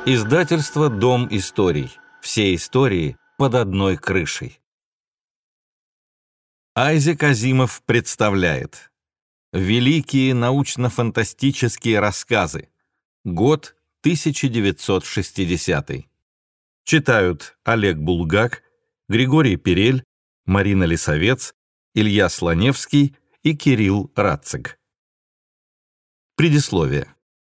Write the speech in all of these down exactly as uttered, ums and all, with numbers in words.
Издательство «Дом историй». Все истории под одной крышей. Айзек Азимов представляет «Великие научно-фантастические рассказы». Год тысяча девятьсот шестидесятый. Читают Олег Булгак, Григорий Перель, Марина Лисовец, Илья Слоневский и Кирилл Радцик. Предисловие.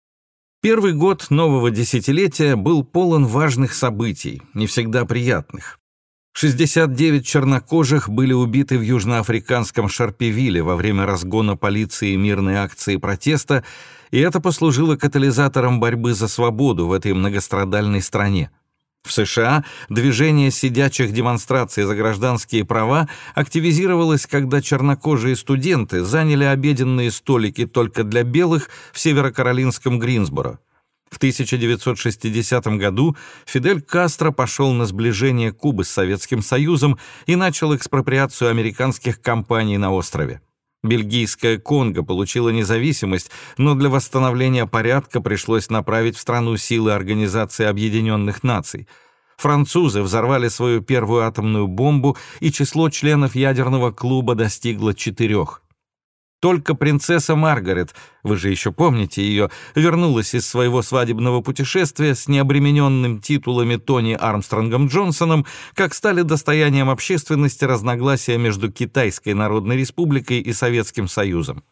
Первый год нового десятилетия был полон важных событий, не всегда приятных. шестьдесят девять чернокожих были убиты в южноафриканском Шарпевиле во время разгона полиции мирной акции протеста, и это послужило катализатором борьбы за свободу в этой многострадальной стране. В США движение сидячих демонстраций за гражданские права активизировалось, когда чернокожие студенты заняли обеденные столики только для белых в северокаролинском Гринсборо. В тысяча девятьсот шестидесятом году Фидель Кастро пошел на сближение Кубы с Советским Союзом и начал экспроприацию американских компаний на острове. Бельгийская Конго получила независимость, но для восстановления порядка пришлось направить в страну силы Организации Объединенных Наций. Французы взорвали свою первую атомную бомбу, и число членов ядерного клуба достигло четырех. Только принцесса Маргарет, вы же еще помните ее, вернулась из своего свадебного путешествия с необремененным титулами Тони Армстронгом Джонсоном, как стали достоянием общественности разногласия между Китайской Народной Республикой и Советским Союзом.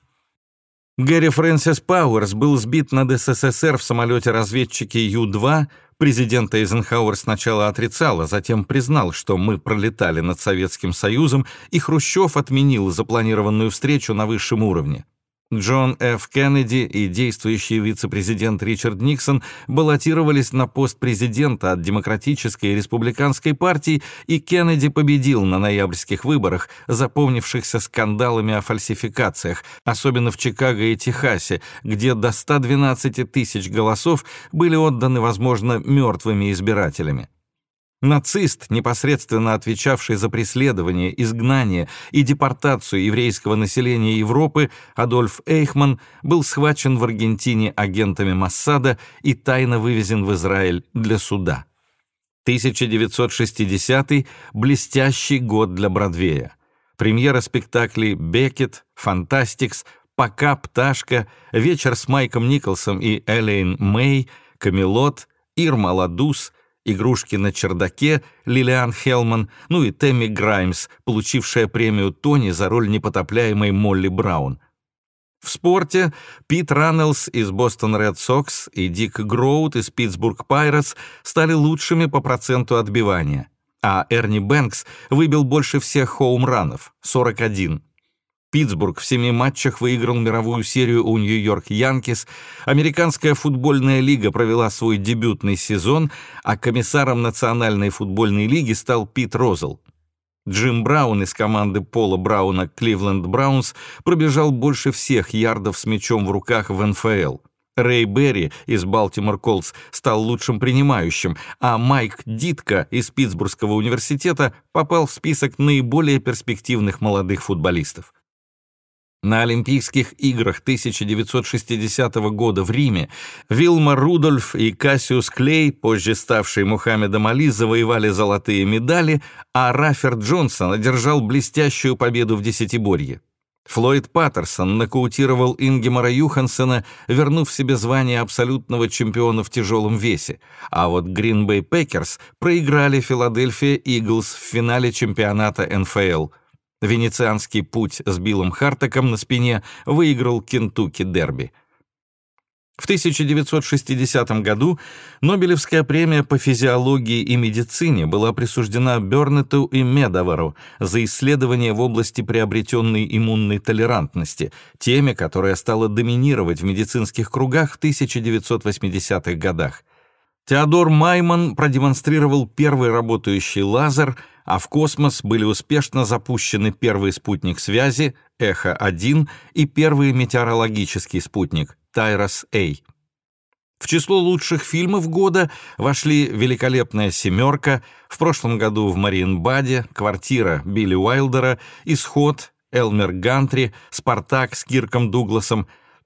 Гэри Фрэнсис Пауэрс был сбит над СССР в самолете-разведчике Ю два. Президент Эйзенхауэр сначала отрицал, а затем признал, что мы пролетали над Советским Союзом, и Хрущев отменил запланированную встречу на высшем уровне. Джон Ф. Кеннеди и действующий вице-президент Ричард Никсон баллотировались на пост президента от Демократической и Республиканской партий, и Кеннеди победил на ноябрьских выборах, запомнившихся скандалами о фальсификациях, особенно в Чикаго и Техасе, где до ста двенадцати тысяч голосов были отданы, возможно, мертвыми избирателями. Нацист, непосредственно отвечавший за преследование, изгнание и депортацию еврейского населения Европы, Адольф Эйхман, был схвачен в Аргентине агентами Моссада и тайно вывезен в Израиль для суда. тысяча девятьсот шестидесятый – блестящий год для Бродвея. Премьера спектаклей «Беккет», «Фантастикс», «Пока пташка», «Вечер с Майком Николсом и Элейн Мэй», «Камелот», «Ирма Ладус», «Игрушки на чердаке» Лилиан Хелман, ну и Тэмми Граймс, получившая премию Тони за роль непотопляемой Молли Браун. В спорте Пит Раннелс из Бостон Ред Сокс и Дик Гроут из Питтсбург Пайретс стали лучшими по проценту отбивания, а Эрни Бэнкс выбил больше всех хоум-ранов — сорок один. Питтсбург в семи матчах выиграл мировую серию у Нью-Йорк Янкис, Американская футбольная лига провела свой дебютный сезон, а комиссаром Национальной футбольной лиги стал Пит Розел. Джим Браун из команды Пола Брауна Кливленд Браунс пробежал больше всех ярдов с мячом в руках в эн эф эл. Рэй Берри из Балтимор Колтс стал лучшим принимающим, а Майк Дитко из Питтсбургского университета попал в список наиболее перспективных молодых футболистов. На Олимпийских играх тысяча девятьсот шестидесятого года в Риме Вилма Рудольф и Кассиус Клей, позже ставший Мухаммедом Али, завоевали золотые медали, а Рафер Джонсон одержал блестящую победу в десятиборье. Флойд Паттерсон нокаутировал Ингемара Юхансена, вернув себе звание абсолютного чемпиона в тяжелом весе, а вот Green Bay Packers проиграли Филадельфия Иглс в финале чемпионата эн эф эл. Венецианский путь с Биллом Хартеком на спине выиграл Кентукки Дерби. В тысяча девятьсот шестидесятом году Нобелевская премия по физиологии и медицине была присуждена Бёрнетту и Медовару за исследования в области приобретенной иммунной толерантности, теме, которая стала доминировать в медицинских кругах в тысяча девятьсот восьмидесятых годах. Теодор Майман продемонстрировал первый работающий лазер, а в космос были успешно запущены первый спутник связи Эхо один и первый метеорологический спутник Тайрос-А. В число лучших фильмов года вошли «Великолепная семерка», в прошлом году в Мариенбаде, «Квартира» Билли Уайлдера, «Исход», «Элмер Гантри», «Спартак» с Кирком Дугласом,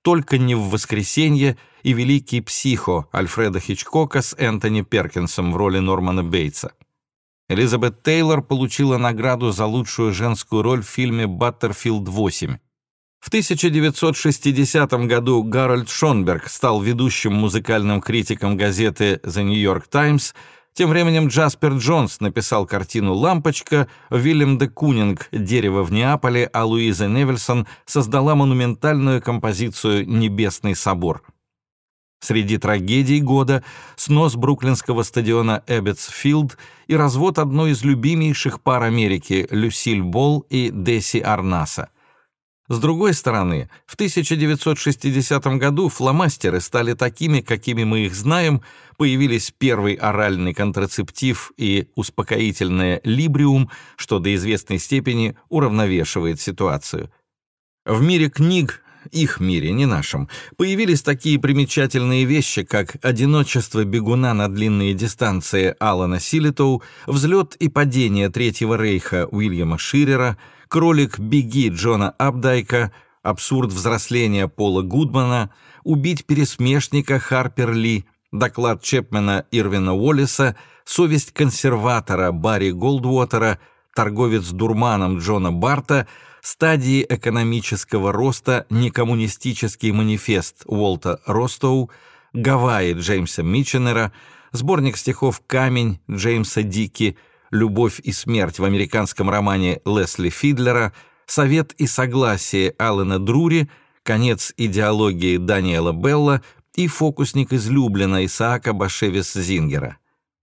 «Только не в воскресенье» и «Великий психо» Альфреда Хичкока с Энтони Перкинсом в роли Нормана Бейтса. Элизабет Тейлор получила награду за лучшую женскую роль в фильме «Баттерфилд восемь». В тысяча девятьсот шестидесятом году Гарольд Шонберг стал ведущим музыкальным критиком газеты «The New York Times». Тем временем Джаспер Джонс написал картину «Лампочка», Вильям де Кунинг «Дерево в Неаполе», а Луиза Невельсон создала монументальную композицию «Небесный собор». Среди трагедий года снос бруклинского стадиона Эббетс Филд и развод одной из любимейших пар Америки Люсиль Болл и Десси Арнаса. С другой стороны, в тысяча девятьсот шестидесятом году фломастеры стали такими, какими мы их знаем, появились первый оральный контрацептив и успокоительное либриум, что до известной степени уравновешивает ситуацию. В мире книг, их мире, не нашем, появились такие примечательные вещи, как «Одиночество бегуна на длинные дистанции» Алана Силитоу, «Взлет и падение Третьего рейха» Уильяма Ширера, «Кролик Беги» Джона Апдайка, «Абсурд взросления» Пола Гудмана, «Убить пересмешника» Харпер Ли, доклад Чепмена Ирвина Уоллеса, «Совесть консерватора» Барри Голдуотера, «Торговец дурманом» Джона Барта, «Стадии экономического роста» некоммунистический манифест Уолта Ростоу, «Гавайи» Джеймса Митченера, сборник стихов «Камень» Джеймса Дики, «Любовь и смерть» в американском романе Лесли Фидлера, «Совет и согласие» Алана Друри, «Конец идеологии» Даниэла Белла и «Фокусник излюблена» Исаака Башевис-Зингера.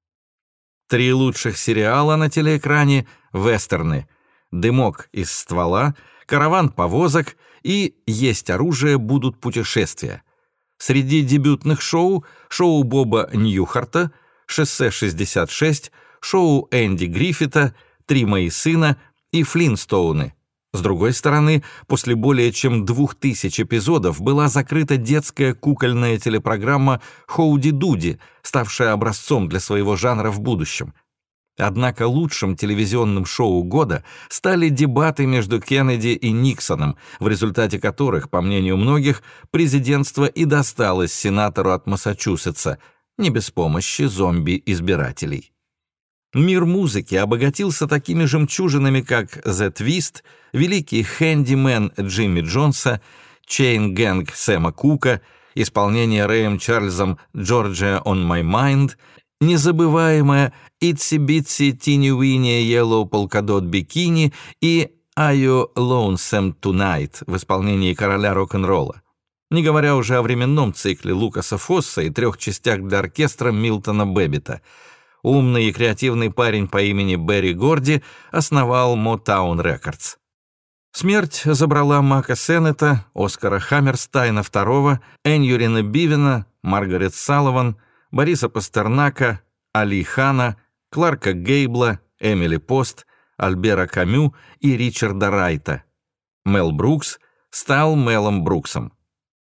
Три лучших сериала на телеэкране — вестерны: «Дымок из ствола», «Караван повозок» и «Есть оружие, будут путешествия». Среди дебютных шоу — шоу Боба Ньюхарта, «Шоссе шестьдесят шесть», шоу Энди Гриффита, «Три мои сына» и «Флинстоуны». С другой стороны, после более чем двух тысяч эпизодов была закрыта детская кукольная телепрограмма «Хоуди-Дуди», ставшая образцом для своего жанра в будущем. Однако лучшим телевизионным шоу года стали дебаты между Кеннеди и Никсоном, в результате которых, по мнению многих, президентство и досталось сенатору от Массачусетса, не без помощи зомби-избирателей. Мир музыки обогатился такими жемчужинами, как «The Twist», «Великий хэндимен» Джимми Джонса, «Chain Gang» Сэма Кука, исполнение Рэем Чарльзом «Georgia on My Mind», незабываемая «Itsy Bitsy Teeny Weeny Yellow Polka Dot Bikini» и «Are You Lonesome Tonight» в исполнении короля рок-н-ролла. Не говоря уже о временном цикле Лукаса Фосса и трех частях для оркестра Милтона Бэббита. Умный и креативный парень по имени Берри Горди основал Motown Records. Смерть забрала Мака Сеннета, Оскара Хаммерстайна второго, Эньюрина Бивена, Маргарет Салливан, Бориса Пастернака, Али Хана, Кларка Гейбла, Эмили Пост, Альбера Камю и Ричарда Райта. Мел Брукс стал Мелом Бруксом.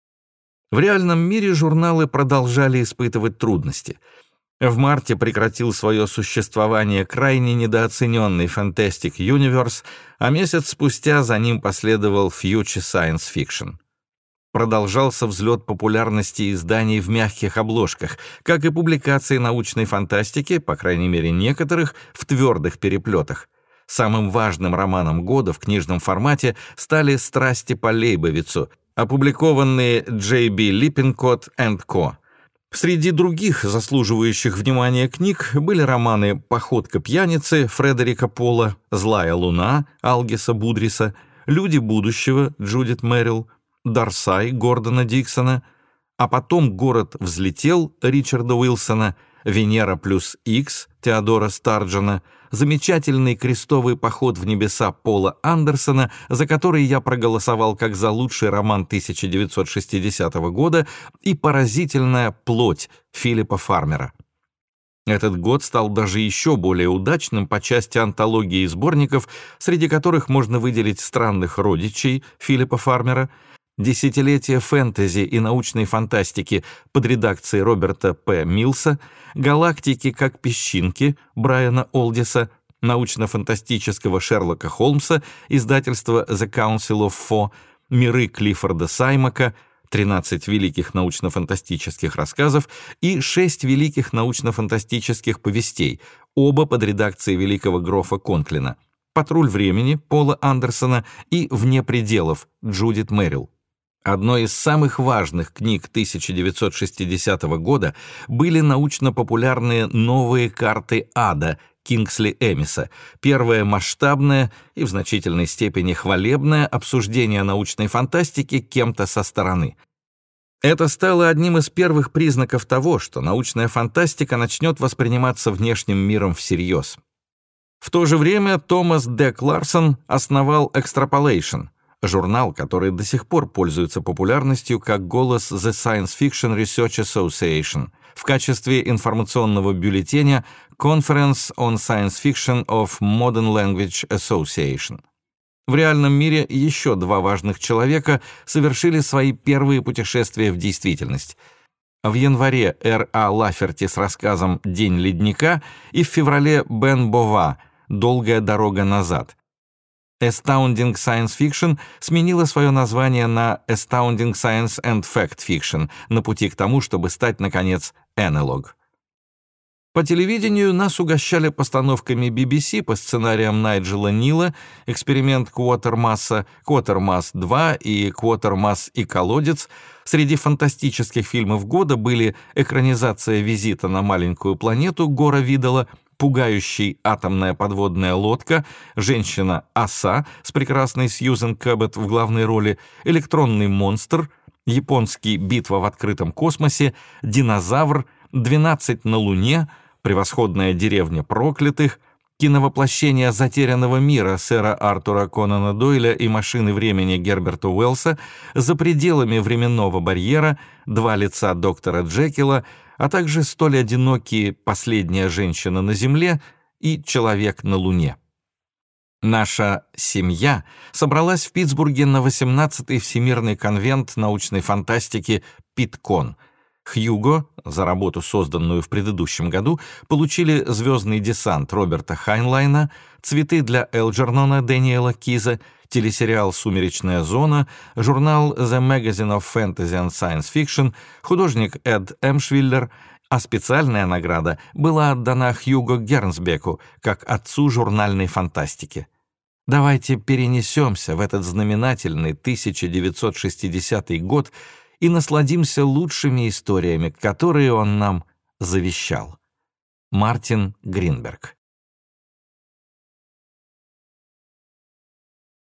В реальном мире журналы продолжали испытывать трудности. В марте прекратил свое существование крайне недооцененный Fantastic Universe, а месяц спустя за ним последовал Future Science Fiction. Продолжался взлет популярности изданий в мягких обложках, как и публикации научной фантастики, по крайней мере некоторых, в твердых переплетах. Самым важным романом года в книжном формате стали «Страсти по Лейбовицу», опубликованные Джей Би Липпинкотт энд Ко. Среди других заслуживающих внимания книг были романы «Походка пьяницы» Фредерика Пола, «Злая луна» Алгиса Будриса, «Люди будущего» Джудит Мэрил, «Дарсай» Гордона Диксона, а потом «Город взлетел» Ричарда Уилсона, «Венера плюс Икс» Теодора Старджена, замечательный «Крестовый поход в небеса» Пола Андерсона, за который я проголосовал как за лучший роман тысяча девятьсот шестидесятого года, и «Поразительная плоть» Филиппа Фармера. Этот год стал даже еще более удачным по части антологии и сборников, среди которых можно выделить «Странных родичей» Филиппа Фармера, «Десятилетие фэнтези и научной фантастики» под редакцией Роберта П. Милса, «Галактики как песчинки» Брайана Олдиса, научно-фантастического Шерлока Холмса, издательства The Council of Four, «Миры» Клиффорда Саймака, тринадцать великих научно-фантастических рассказов и шесть великих научно-фантастических повестей, оба под редакцией великого Грофа Конклина, «Патруль времени» Пола Андерсона и «Вне пределов» Джудит Мэрил. Одной из самых важных книг тысяча девятьсот шестидесятого года были научно-популярные «Новые карты ада» Кингсли Эмиса, первое масштабное и в значительной степени хвалебное обсуждение научной фантастики кем-то со стороны. Это стало одним из первых признаков того, что научная фантастика начнет восприниматься внешним миром всерьез. В то же время Томас Д. Кларксон основал Extrapolation, журнал, который до сих пор пользуется популярностью как голос The Science Fiction Research Association, в качестве информационного бюллетеня Conference on Science Fiction of Modern Language Association. В реальном мире еще два важных человека совершили свои первые путешествия в действительность. В январе Р А Лаферти с рассказом «День ледника» и в феврале Бен Бова «Долгая дорога назад». Astounding Science Fiction сменила свое название на Astounding Science and Fact Fiction на пути к тому, чтобы стать, наконец, Analog. По телевидению нас угощали постановками Би Би Си по сценариям Найджела Нила «Эксперимент Квотермасса», «Квотермасс два» и «Квотермасс и колодец». Среди фантастических фильмов года были экранизация «Визита на маленькую планету» Гора Видала, «Пугающий атомная подводная лодка», «Женщина-оса» с прекрасной Сьюзен Кэббет в главной роли, «Электронный монстр», японский «Битва в открытом космосе», «Динозавр», «двенадцать на Луне», «Превосходная деревня проклятых», киновоплощение «Затерянного мира» сэра Артура Конана Дойля и «Машины времени» Герберта Уэллса, «За пределами временного барьера», «Два лица доктора Джекила», а также столь одинокие «Последняя женщина на Земле» и «Человек на Луне». Наша семья собралась в Питтсбурге на восемнадцатый Всемирный конвент научной фантастики «Питкон». Хьюго, за работу, созданную в предыдущем году, получили «Звездный десант» Роберта Хайнлайна, «Цветы для Элджернона» Дэниела Киза, телесериал «Сумеречная зона», журнал The Magazine of Fantasy and Science Fiction, художник Эд Эмшвиллер, а специальная награда была отдана Хьюго Гернсбеку как отцу журнальной фантастики. Давайте перенесемся в этот знаменательный тысяча девятьсот шестидесятый год и насладимся лучшими историями, которые он нам завещал. Мартин Гринберг.